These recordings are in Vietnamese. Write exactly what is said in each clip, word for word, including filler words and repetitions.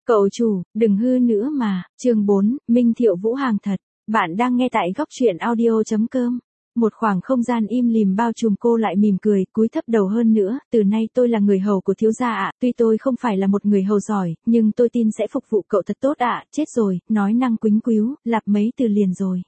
Cậu chủ, đừng hư nữa mà. Chương bốn, Minh Thiệu Vũ hàng thật. Bạn đang nghe tại góc truyện audio chấm com. Một khoảng không gian im lìm bao trùm, cô lại mỉm cười, cúi thấp đầu hơn nữa. Từ nay tôi là người hầu của thiếu gia ạ. Tuy tôi không phải là một người hầu giỏi, nhưng tôi tin sẽ phục vụ cậu thật tốt ạ. Chết rồi, nói năng quýnh quíu, lặp mấy từ liền rồi.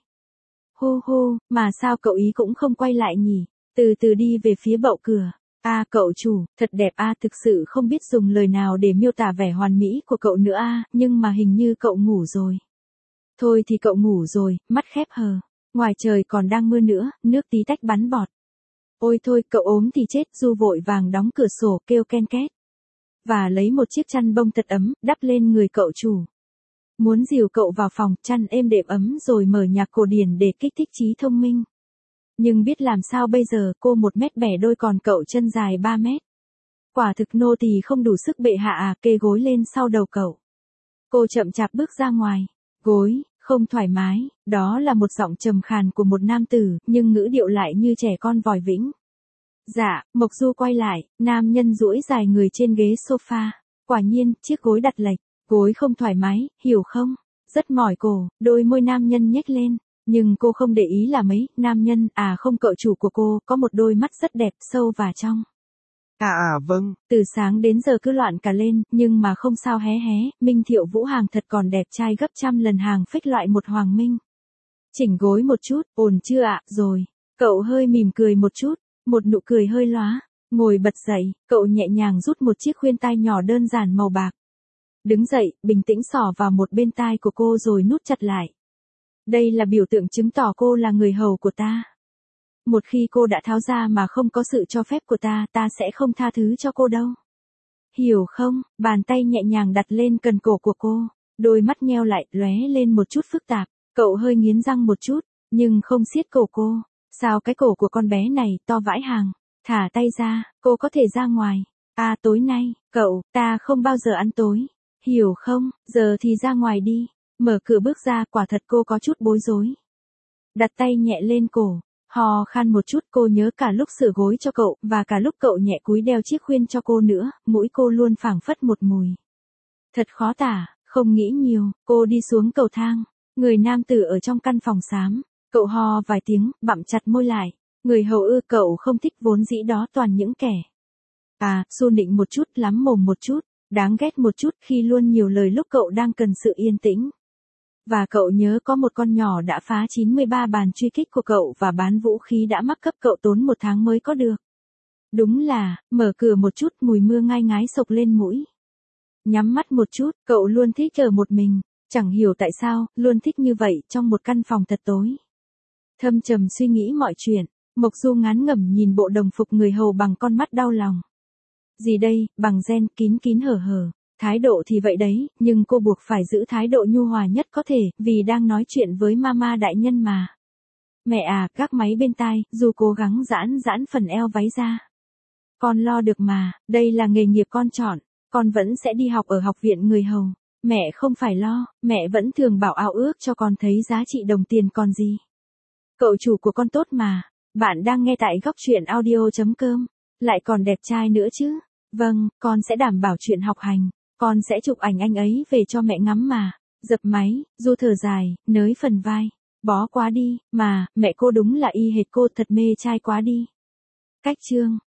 Hô hô, mà sao cậu ý cũng không quay lại nhỉ? Từ từ đi về phía bậu cửa. A à, cậu chủ, thật đẹp a, à, thực sự không biết dùng lời nào để miêu tả vẻ hoàn mỹ của cậu nữa a, à, nhưng mà hình như cậu ngủ rồi. Thôi thì cậu ngủ rồi, mắt khép hờ. Ngoài trời còn đang mưa nữa, nước tí tách bắn bọt. Ôi thôi, cậu ốm thì chết, Du vội vàng đóng cửa sổ, kêu ken két. Và lấy một chiếc chăn bông thật ấm, đắp lên người cậu chủ. Muốn dìu cậu vào phòng, chăn êm đệm ấm rồi mở nhạc cổ điển để kích thích trí thông minh. Nhưng biết làm sao bây giờ, cô một mét bẻ đôi còn cậu chân dài ba mét. Quả thực nô tỳ không đủ sức bệ hạ à, kê gối lên sau đầu cậu. Cô chậm chạp bước ra ngoài. Gối, không thoải mái, đó là một giọng trầm khàn của một nam tử, nhưng ngữ điệu lại như trẻ con vòi vĩnh. Dạ, Mộc Du quay lại, nam nhân duỗi dài người trên ghế sofa. Quả nhiên, chiếc gối đặt lệch, gối không thoải mái, hiểu không? Rất mỏi cổ, đôi môi nam nhân nhếch lên. Nhưng cô không để ý là mấy, nam nhân, à không cậu chủ của cô, có một đôi mắt rất đẹp, sâu và trong. À à vâng. Từ sáng đến giờ cứ loạn cả lên, nhưng mà không sao hé hé, Minh Thiệu Vũ hàng thật còn đẹp trai gấp trăm lần hàng phích loại một hoàng minh. Chỉnh gối một chút, ổn chưa ạ, rồi. Cậu hơi mỉm cười một chút, một nụ cười hơi lóa. Ngồi bật dậy, cậu nhẹ nhàng rút một chiếc khuyên tai nhỏ đơn giản màu bạc. Đứng dậy, bình tĩnh xỏ vào một bên tai của cô rồi nút chặt lại. Đây là biểu tượng chứng tỏ cô là người hầu của ta. Một khi cô đã tháo ra mà không có sự cho phép của ta, ta sẽ không tha thứ cho cô đâu. Hiểu không? Bàn tay nhẹ nhàng đặt lên cần cổ của cô. Đôi mắt nheo lại, lóe lên một chút phức tạp. Cậu hơi nghiến răng một chút, nhưng không siết cổ cô. Sao cái cổ của con bé này to vãi hàng? Thả tay ra, cô có thể ra ngoài. À tối nay, cậu, ta không bao giờ ăn tối. Hiểu không? Giờ thì ra ngoài đi. Mở cửa bước ra, quả thật cô có chút bối rối. Đặt tay nhẹ lên cổ, hò khan một chút, cô nhớ cả lúc sửa gối cho cậu, và cả lúc cậu nhẹ cúi đeo chiếc khuyên cho cô nữa, mũi cô luôn phảng phất một mùi. Thật khó tả, không nghĩ nhiều, cô đi xuống cầu thang, người nam tử ở trong căn phòng xám, cậu hò vài tiếng, bặm chặt môi lại, người hầu ư, cậu không thích vốn dĩ đó toàn những kẻ. À, xu nịnh một chút, lắm mồm một chút, đáng ghét một chút khi luôn nhiều lời lúc cậu đang cần sự yên tĩnh. Và cậu nhớ có một con nhỏ đã phá chín mươi ba bàn truy kích của cậu và bán vũ khí đã mắc cấp cậu tốn một tháng mới có được. Đúng là, mở cửa một chút, mùi mưa ngai ngái sộc lên mũi. Nhắm mắt một chút, cậu luôn thích ở một mình, chẳng hiểu tại sao, luôn thích như vậy trong một căn phòng thật tối. Thâm trầm suy nghĩ mọi chuyện, Mộc Du ngán ngẩm nhìn bộ đồng phục người hầu bằng con mắt đau lòng. Gì đây, bằng ren, kín kín hở hở. Thái độ thì vậy đấy, nhưng cô buộc phải giữ thái độ nhu hòa nhất có thể, vì đang nói chuyện với mama đại nhân mà. Mẹ à, gác máy bên tai, dù cố gắng giãn giãn phần eo váy ra. Con lo được mà, đây là nghề nghiệp con chọn, con vẫn sẽ đi học ở học viện người hầu. Mẹ không phải lo, mẹ vẫn thường bảo ao ước cho con thấy giá trị đồng tiền còn gì. Cậu chủ của con tốt mà, bạn đang nghe tại góc truyện audio chấm com, lại còn đẹp trai nữa chứ. Vâng, con sẽ đảm bảo chuyện học hành. Con sẽ chụp ảnh anh ấy về cho mẹ ngắm mà. Dập máy, Du thở dài, nới phần vai. Bó quá đi, mà, mẹ cô đúng là y hệt cô, thật mê trai quá đi. Cách chương.